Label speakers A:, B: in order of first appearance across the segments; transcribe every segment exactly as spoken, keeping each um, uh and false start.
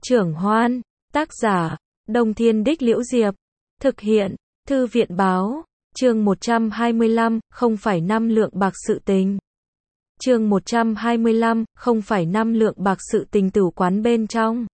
A: Trưởng Hoan, tác giả, Đông Thiên Đích Liễu Diệp, thực hiện, Thư viện Báo, chương một trăm hai mươi lăm, không phải năm lượng bạc sự tình. Chương một trăm hai mươi lăm, không phải năm lượng bạc sự tình tửu quán bên trong.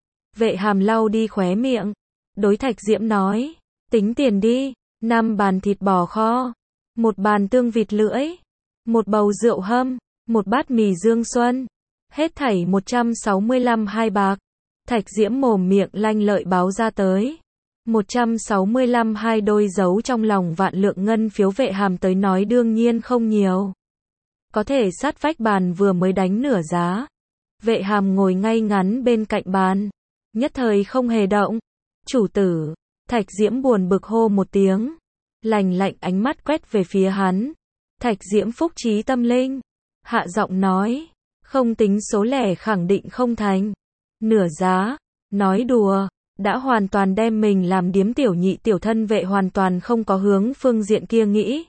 A: Vệ Hàm lau đi khóe miệng, đối Thạch Diễm nói, tính tiền đi, năm bàn thịt bò kho, một bàn tương vịt lưỡi, một bầu rượu hâm, một bát mì Dương Xuân, hết thảy một trăm sáu mươi lăm hai bạc. Thạch Diễm mồm miệng lanh lợi báo ra tới. một trăm sáu mươi lăm hai đôi dấu trong lòng vạn lượng ngân phiếu Vệ Hàm tới nói đương nhiên không nhiều. Có thể sát vách bàn vừa mới đánh nửa giá. Vệ Hàm ngồi ngay ngắn bên cạnh bàn, nhất thời không hề động. Chủ tử, Thạch Diễm buồn bực hô một tiếng, lành lạnh ánh mắt quét về phía hắn. Thạch Diễm phúc trí tâm linh, hạ giọng nói, không tính số lẻ khẳng định không thành. Nửa giá, nói đùa, đã hoàn toàn đem mình làm điếm tiểu nhị tiểu thân Vệ hoàn toàn không có hướng phương diện kia nghĩ.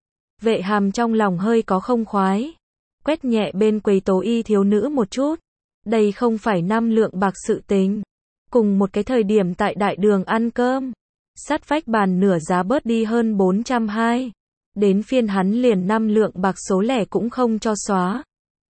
A: Vệ Hàm trong lòng hơi có không khoái, quét nhẹ bên quầy tố y thiếu nữ một chút, đây không phải năm lượng bạc sự tình. Cùng một cái thời điểm tại đại đường ăn cơm, sát vách bàn nửa giá bớt đi hơn bốn trăm hai, đến phiên hắn liền năm lượng bạc số lẻ cũng không cho xóa.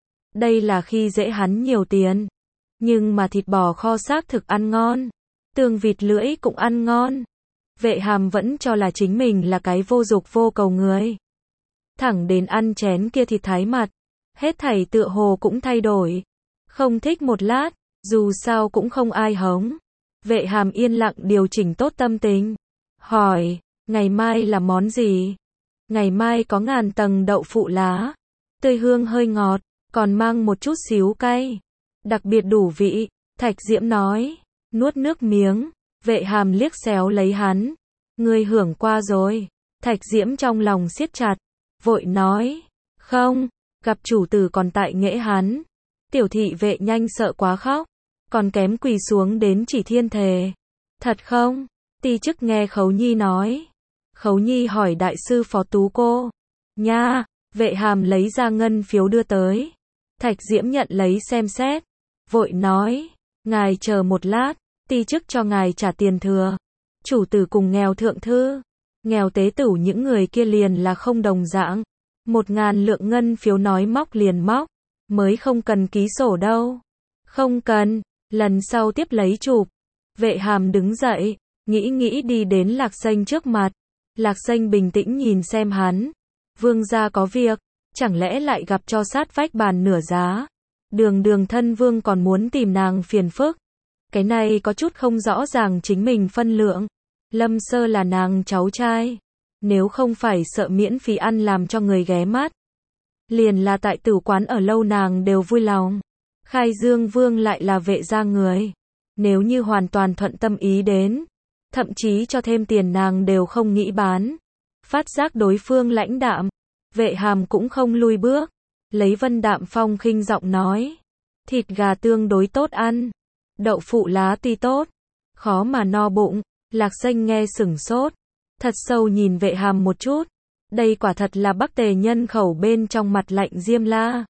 A: Đây là khi dễ hắn nhiều tiền. Nhưng mà thịt bò kho xác thực ăn ngon, tương vịt lưỡi cũng ăn ngon. Vệ Hàm vẫn cho là chính mình là cái vô dục vô cầu người. Thẳng đến ăn chén kia thịt thái mặt, hết thảy tựa hồ cũng thay đổi. Không thích một lát, dù sao cũng không ai hống. Vệ Hàm yên lặng điều chỉnh tốt tâm tình, hỏi, ngày mai là món gì? Ngày mai có ngàn tầng đậu phụ lá, tươi hương hơi ngọt, còn mang một chút xíu cay. Đặc biệt đủ vị, Thạch Diễm nói, nuốt nước miếng. Vệ Hàm liếc xéo lấy hắn, ngươi hưởng qua rồi. Thạch Diễm trong lòng siết chặt, vội nói, không, gặp chủ tử còn tại nghễ hắn. Tiểu thị Vệ nhanh sợ quá khóc, còn kém quỳ xuống đến chỉ thiên thề. Thật không? Ti chức nghe Khấu Nhi nói. Khấu Nhi hỏi đại sư phó Tú cô. Nha, Vệ Hàm lấy ra ngân phiếu đưa tới. Thạch Diễm nhận lấy xem xét, vội nói, ngài chờ một lát, ti chức cho ngài trả tiền thừa. Chủ tử cùng nghèo thượng thư, nghèo tế tửu những người kia liền là không đồng dạng. Một ngàn lượng ngân phiếu nói móc liền móc, mới không cần ký sổ đâu. Không cần, lần sau tiếp lấy chụp. Vệ Hàm đứng dậy, nghĩ nghĩ đi đến Lạc Xanh trước mặt. Lạc Xanh bình tĩnh nhìn xem hắn. Vương gia có việc, chẳng lẽ lại gặp cho sát vách bàn nửa giá? Đường đường thân vương còn muốn tìm nàng phiền phức. Cái này có chút không rõ ràng chính mình phân lượng. Lâm Sơ là nàng cháu trai, nếu không phải sợ miễn phí ăn làm cho người ghé mắt, liền là tại tử quán ở lâu nàng đều vui lòng. Khai Dương Vương lại là Vệ gia người, nếu như hoàn toàn thuận tâm ý đến, thậm chí cho thêm tiền nàng đều không nghĩ bán. Phát giác đối phương lãnh đạm, Vệ Hàm cũng không lui bước, lấy vân đạm phong khinh giọng nói, thịt gà tương đối tốt ăn, đậu phụ lá tuy tốt, khó mà no bụng. Lạc Xanh nghe sửng sốt, thật sâu nhìn Vệ Hàm một chút, đây quả thật là Bắc Tề nhân khẩu bên trong mặt lạnh diêm la.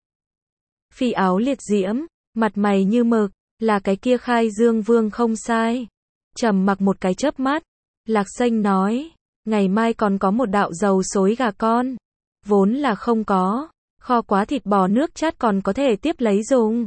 A: Phi áo liệt diễm, mặt mày như mực, là cái kia Khai Dương Vương không sai. Trầm mặc một cái chớp mắt, Lạc Xanh nói, ngày mai còn có một đạo dầu xối gà con, vốn là không có, kho quá thịt bò nước chát còn có thể tiếp lấy dùng.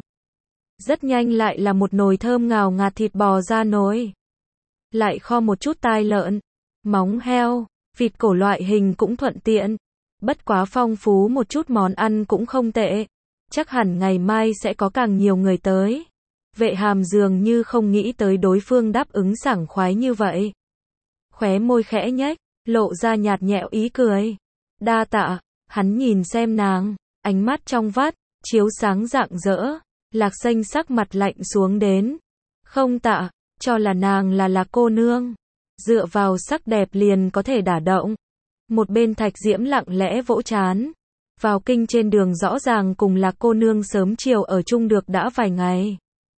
A: Rất nhanh lại là một nồi thơm ngào ngạt thịt bò ra nồi. Lại kho một chút tai lợn, móng heo, vịt cổ loại hình cũng thuận tiện. Bất quá phong phú một chút món ăn cũng không tệ. Chắc hẳn ngày mai sẽ có càng nhiều người tới. Vệ Hàm dường như không nghĩ tới đối phương đáp ứng sảng khoái như vậy. Khóe môi khẽ nhếch, lộ ra nhạt nhẽo ý cười. Đa tạ, hắn nhìn xem nàng, ánh mắt trong vắt, chiếu sáng rạng rỡ. Lạc Xanh sắc mặt lạnh xuống đến. Không tạ, cho là nàng là Lạc cô nương, dựa vào sắc đẹp liền có thể đả động. Một bên Thạch Diễm lặng lẽ vỗ trán. Vào kinh trên đường rõ ràng cùng Lạc cô nương sớm chiều ở chung được đã vài ngày,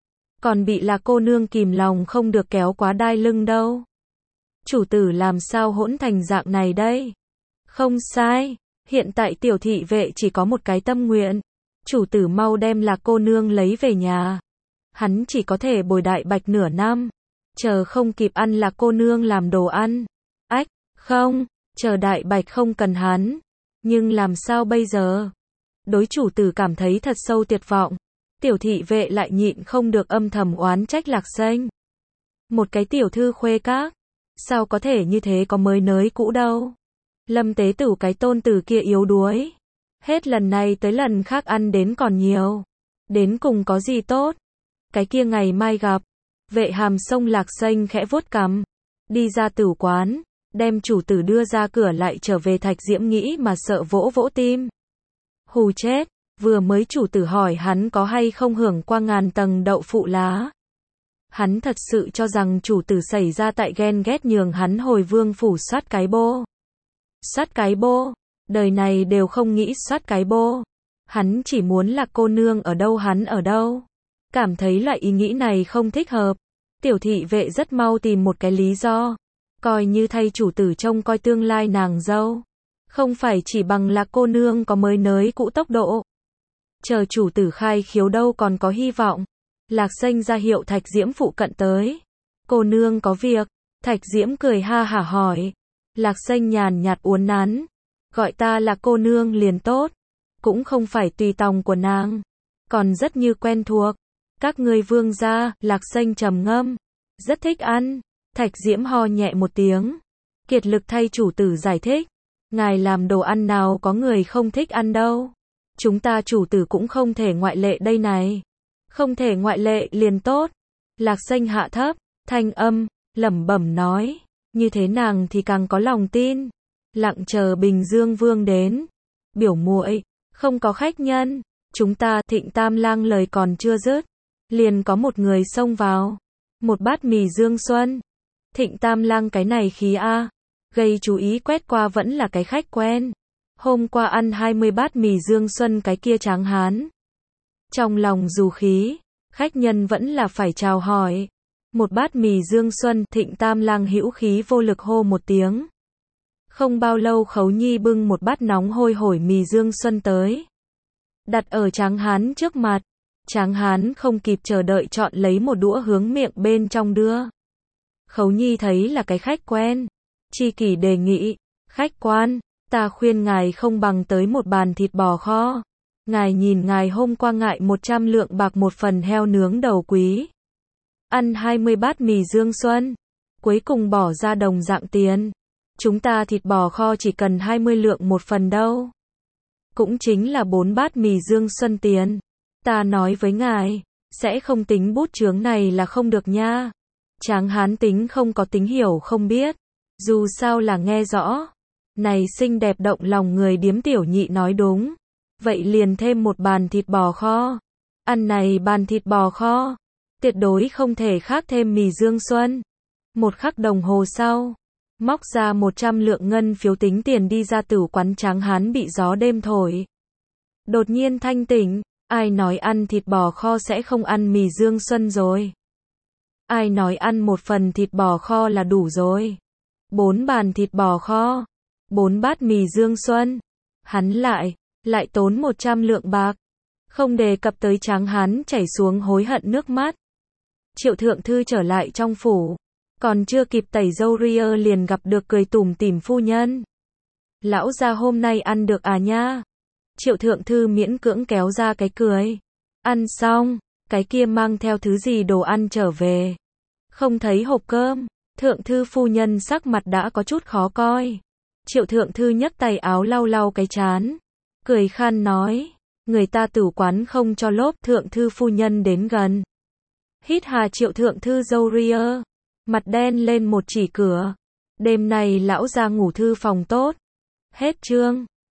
A: còn bị Lạc cô nương kìm lòng không được kéo quá đai lưng đâu. Chủ tử làm sao hỗn thành dạng này đây? Không sai, hiện tại tiểu thị Vệ chỉ có một cái tâm nguyện, chủ tử mau đem Lạc cô nương lấy về nhà. hắn chỉ có thể bồi Đại Bạch nửa năm. Chờ không kịp ăn Lạc cô nương làm đồ ăn. Ách, không, chờ Đại Bạch không cần hắn. Nhưng làm sao bây giờ? Đối chủ tử cảm thấy thật sâu tuyệt vọng. Tiểu thị vệ lại nhịn không được âm thầm oán trách Lạc Xanh. Một cái tiểu thư khuê các, sao có thể như thế, có mới nới cũ đâu. Lâm tế tử cái tôn tử kia yếu đuối. Hết lần này tới lần khác ăn đến còn nhiều. Đến cùng có gì tốt? Cái kia ngày mai gặp. Vệ hàm sông Lạc Xanh khẽ vuốt cằm. Đi ra tử quán, đem chủ tử đưa ra cửa lại trở về Thạch Diễm nghĩ mà sợ vỗ vỗ tim. Hù chết, vừa mới chủ tử hỏi hắn có hay không hưởng qua ngàn tầng đậu phụ lá. Hắn thật sự cho rằng chủ tử xảy ra tại ghen ghét nhường hắn hồi vương phủ soát cái bô. Soát cái bô, đời này đều không nghĩ soát cái bô. Hắn chỉ muốn là cô nương ở đâu hắn ở đâu. Cảm thấy loại ý nghĩ này không thích hợp. Tiểu thị vệ rất mau tìm một cái lý do. Coi như thay chủ tử trông coi tương lai nàng dâu. Không phải chỉ bằng là cô nương có mới nới cũ tốc độ. Chờ chủ tử khai khiếu đâu còn có hy vọng. Lạc Xanh ra hiệu Thạch Diễm phụ cận tới. Cô nương có việc. Thạch Diễm cười ha hả hỏi. Lạc Xanh nhàn nhạt uốn nắn. Gọi ta là cô nương liền tốt. Cũng không phải tùy tòng của nàng. Còn rất như quen thuộc. Các ngươi vương gia, Lạc Xanh trầm ngâm. Rất thích ăn. Thạch Diễm ho nhẹ một tiếng. Kiệt lực thay chủ tử giải thích. Ngài làm đồ ăn nào có người không thích ăn đâu. Chúng ta chủ tử cũng không thể ngoại lệ đây này. Không thể ngoại lệ liền tốt. Lạc Xanh hạ thấp, thanh âm, lẩm bẩm nói. Như thế nàng thì càng có lòng tin. Lặng chờ Bình Dương Vương đến. Biểu muội, không có khách nhân. Chúng ta Thịnh Tam Lang lời còn chưa dứt. Liền có một người xông vào. Một bát mì Dương Xuân. Thịnh Tam Lang cái này khí a. Gây chú ý quét qua vẫn là cái khách quen. Hôm qua ăn hai mươi bát mì Dương Xuân cái kia tráng hán. Trong lòng dù khí, khách nhân vẫn là phải chào hỏi. Một bát mì Dương Xuân, Thịnh Tam Lang hữu khí vô lực hô một tiếng. Không bao lâu Khấu Nhi bưng một bát nóng hôi hổi mì Dương Xuân tới. Đặt ở tráng hán trước mặt. Tráng hán không kịp chờ đợi chọn lấy một đũa hướng miệng bên trong đưa. Khấu Nhi thấy là cái khách quen. Chi kỷ đề nghị, khách quan, ta khuyên ngài không bằng tới một bàn thịt bò kho. Ngài nhìn ngài hôm qua ngại một trăm lượng bạc một phần heo nướng đầu quý. Ăn hai mươi bát mì Dương Xuân. Cuối cùng bỏ ra đồng dạng tiền. Chúng ta thịt bò kho chỉ cần hai mươi lượng một phần đâu. Cũng chính là bốn bát mì Dương Xuân tiền. Ta nói với ngài, sẽ không tính bút chướng này là không được nha. Tráng hán tính không có tính hiểu không biết. Dù sao là nghe rõ. Này xinh đẹp động lòng người điếm tiểu nhị nói đúng. Vậy liền thêm một bàn thịt bò kho. Ăn này bàn thịt bò kho. Tuyệt đối không thể khác thêm mì Dương Xuân. Một khắc đồng hồ sau. Móc ra một trăm lượng ngân phiếu tính tiền đi ra tử quán. Tráng hán bị gió đêm thổi. Đột nhiên thanh tỉnh. Ai nói ăn thịt bò kho sẽ không ăn mì Dương Xuân rồi. Ai nói ăn một phần thịt bò kho là đủ rồi. Bốn bàn thịt bò kho. Bốn bát mì Dương Xuân. Hắn lại, lại tốn một trăm lượng bạc. Không đề cập tới tráng hán chảy xuống hối hận nước mắt. Triệu thượng thư trở lại trong phủ. Còn chưa kịp tẩy râu ria liền gặp được cười tủm tỉm phu nhân. Lão gia hôm nay ăn được à nha? Triệu thượng thư miễn cưỡng kéo ra cái cười. Ăn xong, cái kia mang theo thứ gì đồ ăn trở về. Không thấy hộp cơm. Thượng thư phu nhân sắc mặt đã có chút khó coi. Triệu thượng thư nhấc tay áo lau lau cái trán. Cười khan nói. Người ta tử quán không cho lốp. Thượng thư phu nhân đến gần. Hít hà triệu thượng thư râu ria. Mặt đen lên một chỉ cửa. Đêm nay lão ra ngủ thư phòng tốt. Hết chương.